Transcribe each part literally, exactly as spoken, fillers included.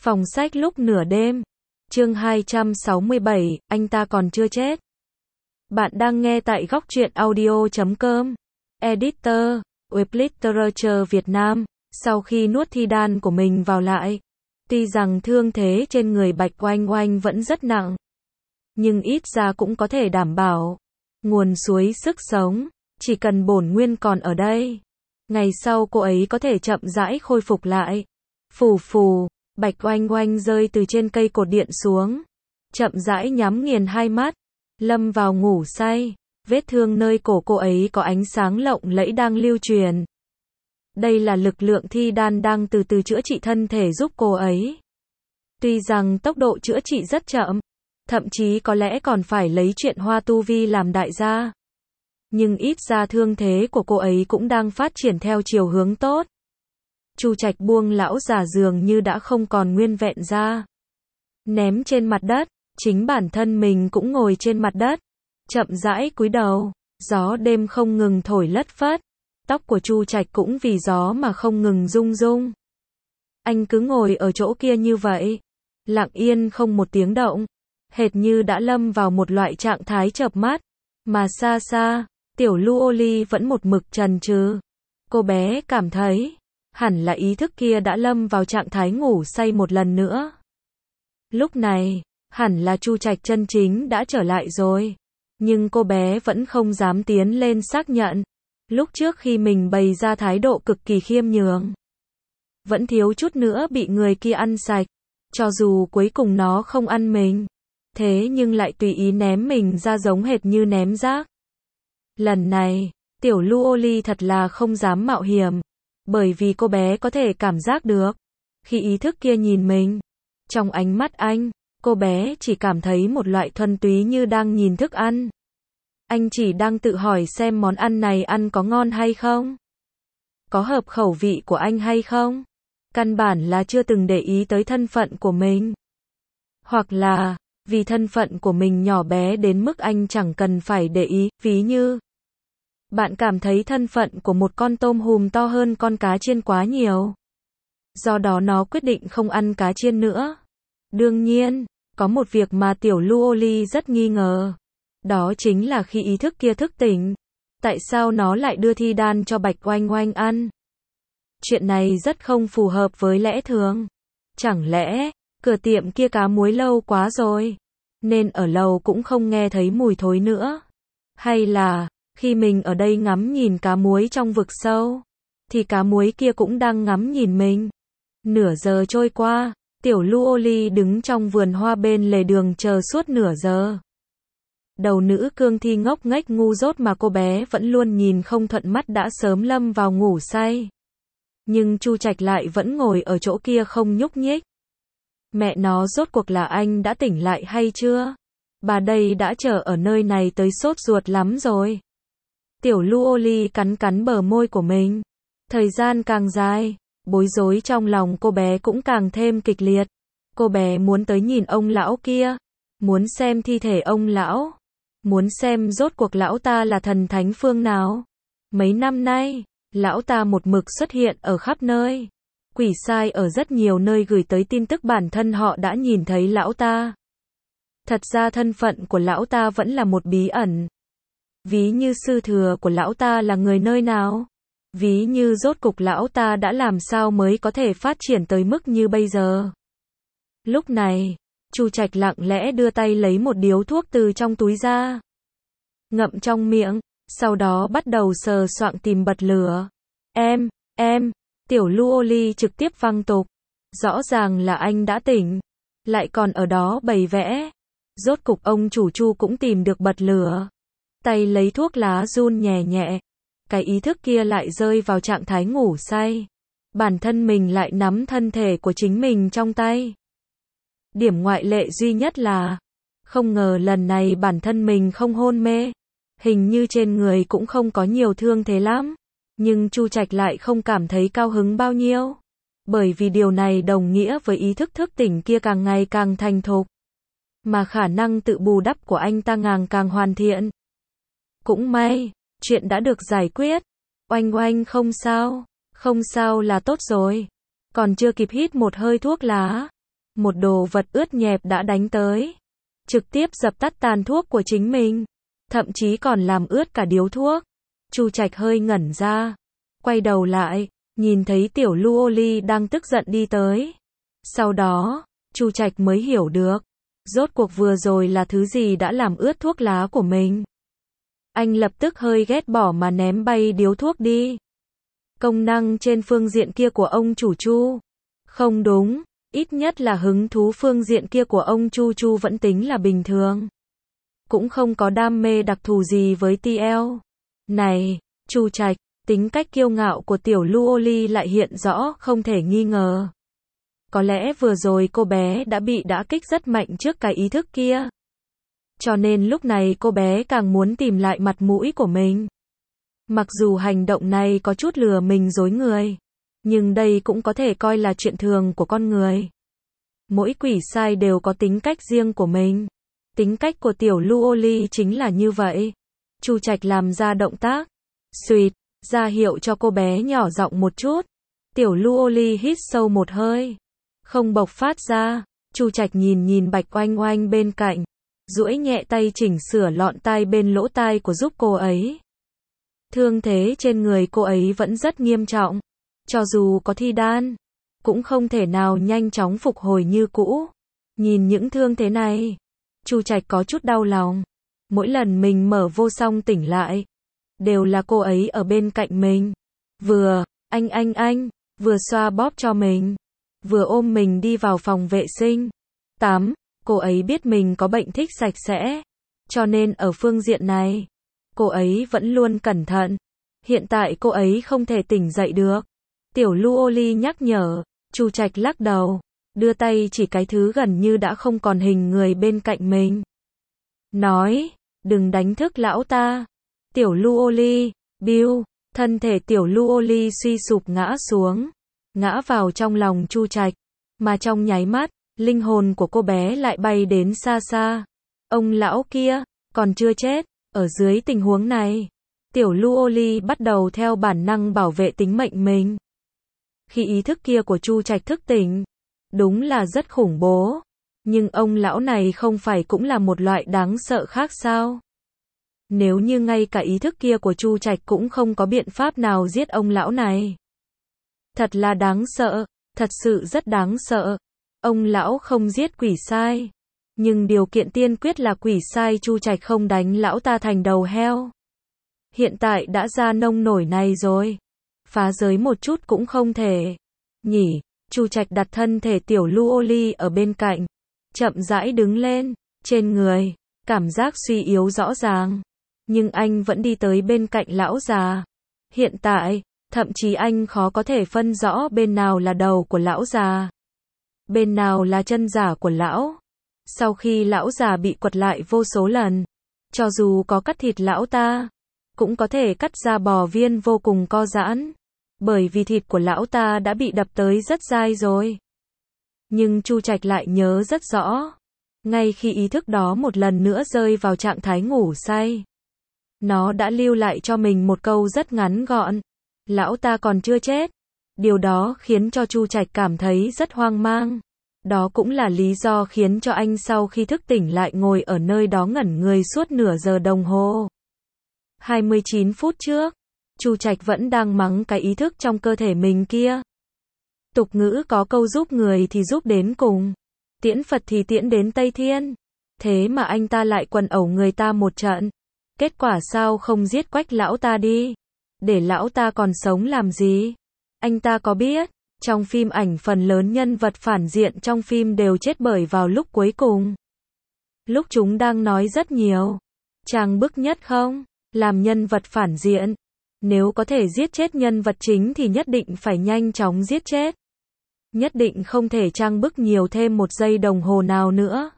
Phòng sách lúc nửa đêm. Chương hai trăm sáu mươi bảy, anh ta còn chưa chết. Bạn đang nghe tại góc truyện audio chấm com. Editor, Web Literature Việt Nam. Sau khi nuốt thi đan của mình vào lại, tuy rằng thương thế trên người Bạch Oanh Oanh vẫn rất nặng, nhưng ít ra cũng có thể đảm bảo nguồn suối sức sống, chỉ cần bổn nguyên còn ở đây, ngày sau cô ấy có thể chậm rãi khôi phục lại. Phù phù, Bạch Oanh Oanh rơi từ trên cây cột điện xuống, chậm rãi nhắm nghiền hai mắt, lâm vào ngủ say. Vết thương nơi cổ cô ấy có ánh sáng lộng lẫy đang lưu truyền. Đây là lực lượng thi đan đang từ từ chữa trị thân thể giúp cô ấy. Tuy rằng tốc độ chữa trị rất chậm, thậm chí có lẽ còn phải lấy chuyện hoa tu vi làm đại gia, nhưng ít ra thương thế của cô ấy cũng đang phát triển theo chiều hướng tốt. Chu Trạch buông lão già dường như đã không còn nguyên vẹn ra, ném trên mặt đất, chính bản thân mình cũng ngồi trên mặt đất, chậm rãi cúi đầu. Gió đêm không ngừng thổi lất phất, tóc của Chu Trạch cũng vì gió mà không ngừng rung rung. Anh cứ ngồi ở chỗ kia như vậy, lặng yên không một tiếng động, hệt như đã lâm vào một loại trạng thái chợp mắt. Mà xa xa, Tiểu Lu Ly vẫn một mực chần chừ. Cô bé cảm thấy, hẳn là ý thức kia đã lâm vào trạng thái ngủ say một lần nữa. Lúc này, hẳn là Chu Trạch chân chính đã trở lại rồi. Nhưng cô bé vẫn không dám tiến lên xác nhận. Lúc trước khi mình bày ra thái độ cực kỳ khiêm nhường, vẫn thiếu chút nữa bị người kia ăn sạch. Cho dù cuối cùng nó không ăn mình, thế nhưng lại tùy ý ném mình ra giống hệt như ném rác. Lần này, Tiểu Lu Ly thật là không dám mạo hiểm, bởi vì cô bé có thể cảm giác được, khi ý thức kia nhìn mình, trong ánh mắt anh, cô bé chỉ cảm thấy một loại thuần túy như đang nhìn thức ăn. Anh chỉ đang tự hỏi xem món ăn này ăn có ngon hay không, có hợp khẩu vị của anh hay không. Căn bản là chưa từng để ý tới thân phận của mình. Hoặc là, vì thân phận của mình nhỏ bé đến mức anh chẳng cần phải để ý. Ví như, bạn cảm thấy thân phận của một con tôm hùm to hơn con cá chiên quá nhiều, do đó nó quyết định không ăn cá chiên nữa. Đương nhiên, có một việc mà Tiểu Lu Ly rất nghi ngờ. Đó chính là khi ý thức kia thức tỉnh, tại sao nó lại đưa thi đan cho Bạch Oanh Oanh ăn? Chuyện này rất không phù hợp với lẽ thường. Chẳng lẽ, cửa tiệm kia cá muối lâu quá rồi, nên ở lầu cũng không nghe thấy mùi thối nữa? Hay là, khi mình ở đây ngắm nhìn cá muối trong vực sâu, thì cá muối kia cũng đang ngắm nhìn mình? Nửa giờ trôi qua, Tiểu Lu Ly đứng trong vườn hoa bên lề đường chờ suốt nửa giờ. Đầu nữ cương thi ngốc nghếch ngu dốt mà cô bé vẫn luôn nhìn không thuận mắt đã sớm lâm vào ngủ say. Nhưng Chu Trạch lại vẫn ngồi ở chỗ kia không nhúc nhích. Mẹ nó, rốt cuộc là anh đã tỉnh lại hay chưa? Bà đây đã chờ ở nơi này tới sốt ruột lắm rồi. Tiểu Lu Ly cắn cắn bờ môi của mình. Thời gian càng dài, bối rối trong lòng cô bé cũng càng thêm kịch liệt. Cô bé muốn tới nhìn ông lão kia, muốn xem thi thể ông lão, muốn xem rốt cuộc lão ta là thần thánh phương nào. Mấy năm nay, lão ta một mực xuất hiện ở khắp nơi. Quỷ sai ở rất nhiều nơi gửi tới tin tức bản thân họ đã nhìn thấy lão ta. Thật ra thân phận của lão ta vẫn là một bí ẩn. Ví như sư thừa của lão ta là người nơi nào? Ví như rốt cục lão ta đã làm sao mới có thể phát triển tới mức như bây giờ? Lúc này, Chu Trạch lặng lẽ đưa tay lấy một điếu thuốc từ trong túi ra, ngậm trong miệng, sau đó bắt đầu sờ soạng tìm bật lửa. Em, em, Tiểu Lu Ly trực tiếp văng tục. Rõ ràng là anh đã tỉnh, lại còn ở đó bày vẽ. Rốt cục ông chủ Chu cũng tìm được bật lửa. Tay lấy thuốc lá run nhẹ nhẹ. Cái ý thức kia lại rơi vào trạng thái ngủ say. Bản thân mình lại nắm thân thể của chính mình trong tay. Điểm ngoại lệ duy nhất là, không ngờ lần này bản thân mình không hôn mê. Hình như trên người cũng không có nhiều thương thế lắm. Nhưng Chu Trạch lại không cảm thấy cao hứng bao nhiêu. Bởi vì điều này đồng nghĩa với ý thức thức tỉnh kia càng ngày càng thành thục. Mà khả năng tự bù đắp của anh ta càng càng hoàn thiện. Cũng may, chuyện đã được giải quyết. Oanh Oanh không sao, không sao là tốt rồi. Còn chưa kịp hít một hơi thuốc lá, Một đồ vật ướt nhẹp đã đánh tới. Trực tiếp dập tắt tàn thuốc của chính mình. Thậm chí còn làm ướt cả điếu thuốc. Chu Trạch hơi ngẩn ra. Quay đầu lại, nhìn thấy tiểu Lưu Ô Ly đang tức giận đi tới. Sau đó, Chu Trạch mới hiểu được. Rốt cuộc vừa rồi là thứ gì đã làm ướt thuốc lá của mình. Anh lập tức hơi ghét bỏ mà ném bay điếu thuốc đi. Công năng trên phương diện kia của ông chủ Chu. Không đúng, ít nhất là hứng thú phương diện kia của ông Chu Chu vẫn tính là bình thường. Cũng không có đam mê đặc thù gì với tê lờ. Này, Chu Trạch, tính cách kiêu ngạo của tiểu Lưu Ô Ly lại hiện rõ không thể nghi ngờ. Có lẽ vừa rồi cô bé đã bị đả kích rất mạnh trước cái ý thức kia. Cho nên lúc này cô bé càng muốn tìm lại mặt mũi của mình. Mặc dù hành động này có chút lừa mình dối người, nhưng đây cũng có thể coi là chuyện thường của con người. Mỗi quỷ sai đều có tính cách riêng của mình. Tính cách của tiểu Lưu Ô Ly chính là như vậy. Chu Trạch làm ra động tác, xuỵt, ra hiệu cho cô bé nhỏ giọng một chút. Tiểu Lưu Ô Ly hít sâu một hơi, không bộc phát ra. Chu Trạch nhìn nhìn Bạch Oanh Oanh bên cạnh, duỗi nhẹ tay chỉnh sửa lọn tai bên lỗ tai của giúp cô ấy. Thương thế trên người cô ấy vẫn rất nghiêm trọng. Cho dù có thi đan, cũng không thể nào nhanh chóng phục hồi như cũ. Nhìn những thương thế này, Chu Trạch có chút đau lòng. Mỗi lần mình mở vô song tỉnh lại, đều là cô ấy ở bên cạnh mình. Vừa, anh anh anh, vừa xoa bóp cho mình, vừa ôm mình đi vào phòng vệ sinh, tắm. Cô ấy biết mình có bệnh thích sạch sẽ, cho nên ở phương diện này, cô ấy vẫn luôn cẩn thận. Hiện tại cô ấy không thể tỉnh dậy được. Tiểu Lưu Ô Ly nhắc nhở. Chu Trạch lắc đầu, đưa tay chỉ cái thứ gần như đã không còn hình người bên cạnh mình. Nói, đừng đánh thức lão ta. Tiểu Lưu Ô Ly, Bill, thân thể tiểu Lưu Ô Ly suy sụp ngã xuống, ngã vào trong lòng Chu Trạch, mà trong nháy mắt, linh hồn của cô bé lại bay đến xa xa. Ông lão kia, còn chưa chết. Ở dưới tình huống này, tiểu Lưu Ô Ly bắt đầu theo bản năng bảo vệ tính mệnh mình. Khi ý thức kia của Chu Trạch thức tỉnh, đúng là rất khủng bố. Nhưng ông lão này không phải cũng là một loại đáng sợ khác sao? Nếu như ngay cả ý thức kia của Chu Trạch cũng không có biện pháp nào giết ông lão này. Thật là đáng sợ, thật sự rất đáng sợ. Ông lão không giết quỷ sai. Nhưng điều kiện tiên quyết là quỷ sai Chu Trạch không đánh lão ta thành đầu heo. Hiện tại đã ra nông nổi này rồi. Phá giới một chút cũng không thể. Nhỉ, Chu Trạch đặt thân thể tiểu Lưu Ô Ly ở bên cạnh. Chậm rãi đứng lên, trên người, cảm giác suy yếu rõ ràng. Nhưng anh vẫn đi tới bên cạnh lão già. Hiện tại, thậm chí anh khó có thể phân rõ bên nào là đầu của lão già, bên nào là chân giả của lão. Sau khi lão già bị quật lại vô số lần, cho dù có cắt thịt lão ta, cũng có thể cắt ra bò viên vô cùng co giãn, bởi vì thịt của lão ta đã bị đập tới rất dai rồi. Nhưng Chu Trạch lại nhớ rất rõ, ngay khi ý thức đó một lần nữa rơi vào trạng thái ngủ say, nó đã lưu lại cho mình một câu rất ngắn gọn: lão ta còn chưa chết. Điều đó khiến cho Chu Trạch cảm thấy rất hoang mang. Đó cũng là lý do khiến cho anh sau khi thức tỉnh lại ngồi ở nơi đó ngẩn người suốt nửa giờ đồng hồ. hai mươi chín phút trước, Chu Trạch vẫn đang mắng cái ý thức trong cơ thể mình kia. Tục ngữ có câu giúp người thì giúp đến cùng, tiễn Phật thì tiễn đến Tây Thiên. Thế mà anh ta lại quần ẩu người ta một trận. Kết quả sao không giết quách lão ta đi? Để lão ta còn sống làm gì? Anh ta có biết, trong phim ảnh phần lớn nhân vật phản diện trong phim đều chết bởi vào lúc cuối cùng. Lúc chúng đang nói rất nhiều. Trang bức nhất không? Làm nhân vật phản diện. Nếu có thể giết chết nhân vật chính thì nhất định phải nhanh chóng giết chết. Nhất định không thể trang bức nhiều thêm một giây đồng hồ nào nữa.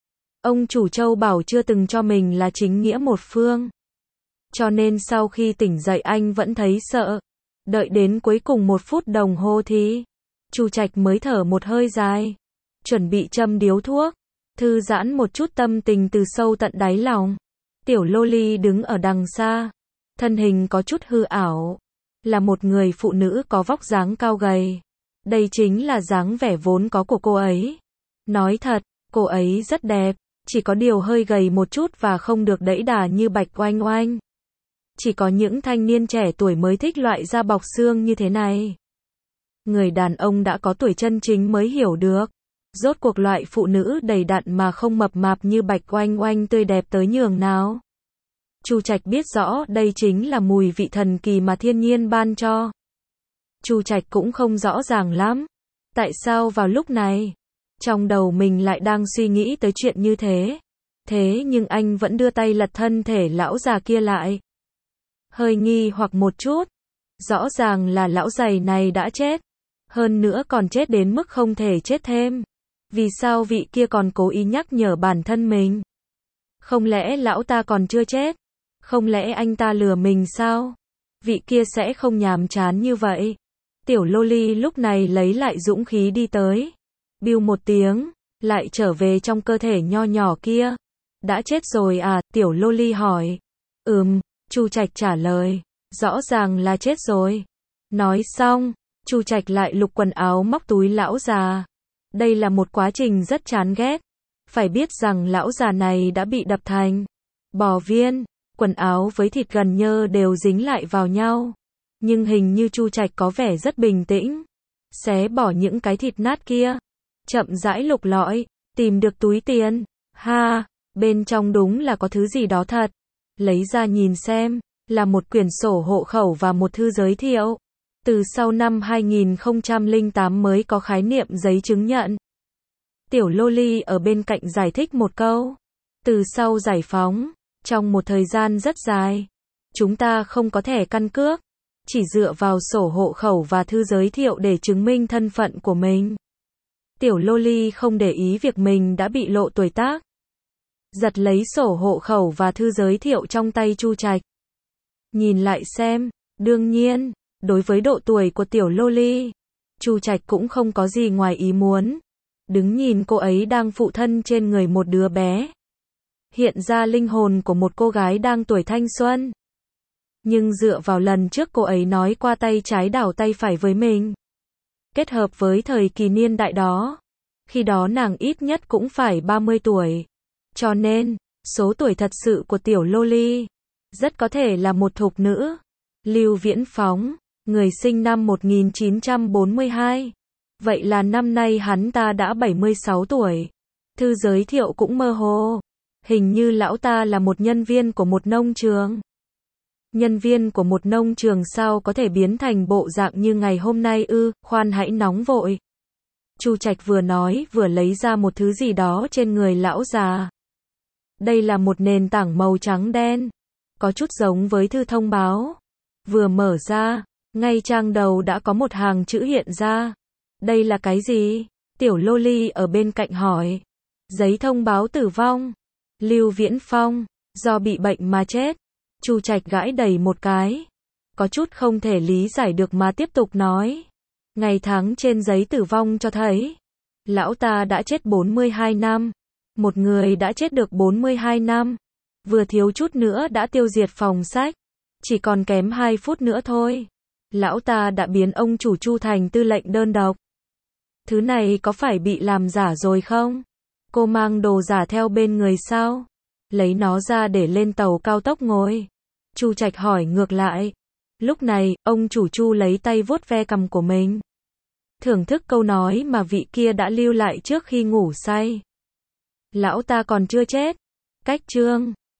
Ông chủ Châu bảo chưa từng cho mình là chính nghĩa một phương. Cho nên sau khi tỉnh dậy anh vẫn thấy sợ. Đợi đến cuối cùng một phút đồng hồ thì Chu Trạch mới thở một hơi dài, chuẩn bị châm điếu thuốc, thư giãn một chút tâm tình từ sâu tận đáy lòng. Tiểu Loli đứng ở đằng xa, thân hình có chút hư ảo, là một người phụ nữ có vóc dáng cao gầy. Đây chính là dáng vẻ vốn có của cô ấy. Nói thật, cô ấy rất đẹp, chỉ có điều hơi gầy một chút và không được đẫy đà như Bạch Oanh Oanh. Chỉ có những thanh niên trẻ tuổi mới thích loại da bọc xương như thế này. Người đàn ông đã có tuổi chân chính mới hiểu được. Rốt cuộc loại phụ nữ đầy đặn mà không mập mạp như Bạch Oanh Oanh tươi đẹp tới nhường nào. Chu Trạch biết rõ đây chính là mùi vị thần kỳ mà thiên nhiên ban cho. Chu Trạch cũng không rõ ràng lắm. Tại sao vào lúc này, trong đầu mình lại đang suy nghĩ tới chuyện như thế. Thế nhưng anh vẫn đưa tay lật thân thể lão già kia lại. Hơi nghi hoặc một chút. Rõ ràng là lão già này đã chết. Hơn nữa còn chết đến mức không thể chết thêm. Vì sao vị kia còn cố ý nhắc nhở bản thân mình? Không lẽ lão ta còn chưa chết? Không lẽ anh ta lừa mình sao? Vị kia sẽ không nhàm chán như vậy. Tiểu Loli lúc này lấy lại dũng khí đi tới. Biu một tiếng, lại trở về trong cơ thể nho nhỏ kia. Đã chết rồi à? Tiểu Loli hỏi. Ừm, Chu Trạch trả lời. Rõ ràng là chết rồi. Nói xong, Chu Trạch lại lục quần áo móc túi lão già. Đây là một quá trình rất chán ghét. Phải biết rằng lão già này đã bị đập thành bò viên, quần áo với thịt gần nhơ đều dính lại vào nhau. Nhưng hình như Chu Trạch có vẻ rất bình tĩnh. Xé bỏ những cái thịt nát kia. Chậm rãi lục lọi, tìm được túi tiền. Ha, bên trong đúng là có thứ gì đó thật. Lấy ra nhìn xem, là một quyển sổ hộ khẩu và một thư giới thiệu. Từ sau năm hai nghìn không trăm lẻ tám mới có khái niệm giấy chứng nhận. Tiểu Loli ở bên cạnh giải thích một câu. Từ sau giải phóng, trong một thời gian rất dài, chúng ta không có thẻ căn cước, chỉ dựa vào sổ hộ khẩu và thư giới thiệu để chứng minh thân phận của mình. Tiểu Loli không để ý việc mình đã bị lộ tuổi tác. Giật lấy sổ hộ khẩu và thư giới thiệu trong tay Chu Trạch. Nhìn lại xem, đương nhiên, đối với độ tuổi của Tiểu Loli, Chu Trạch cũng không có gì ngoài ý muốn. Đứng nhìn cô ấy đang phụ thân trên người một đứa bé. Hiện ra linh hồn của một cô gái đang tuổi thanh xuân. Nhưng dựa vào lần trước cô ấy nói qua tay trái đảo tay phải với mình. Kết hợp với thời kỳ niên đại đó. Khi đó nàng ít nhất cũng phải ba mươi tuổi. Cho nên, số tuổi thật sự của Tiểu Loli rất có thể là một thục nữ. Lưu Viễn Phóng, người sinh năm một nghìn chín trăm bốn mươi hai. Vậy là năm nay hắn ta đã bảy mươi sáu tuổi. Thư giới thiệu cũng mơ hồ. Hình như lão ta là một nhân viên của một nông trường. Nhân viên của một nông trường sao có thể biến thành bộ dạng như ngày hôm nay ư? Khoan hãy nóng vội. Chu Trạch vừa nói vừa lấy ra một thứ gì đó trên người lão già. Đây là một nền tảng màu trắng đen. Có chút giống với thư thông báo. Vừa mở ra, ngay trang đầu đã có một hàng chữ hiện ra. Đây là cái gì? Tiểu Loli ở bên cạnh hỏi. Giấy thông báo tử vong. Lưu Viễn Phong, do bị bệnh mà chết. Chu Trạch gãi đầy một cái. Có chút không thể lý giải được mà tiếp tục nói. Ngày tháng trên giấy tử vong cho thấy. Lão ta đã chết bốn mươi hai năm. Một người đã chết được bốn mươi hai năm. Vừa thiếu chút nữa đã tiêu diệt phòng sách. Chỉ còn kém hai phút nữa thôi. Lão ta đã biến ông chủ Chu thành tư lệnh đơn độc. Thứ này có phải bị làm giả rồi không? Cô mang đồ giả theo bên người sao? Lấy nó ra để lên tàu cao tốc ngồi. Chu Trạch hỏi ngược lại. Lúc này, ông chủ Chu lấy tay vuốt ve cằm của mình. Thưởng thức câu nói mà vị kia đã lưu lại trước khi ngủ say. Lão ta còn chưa chết. Cách chương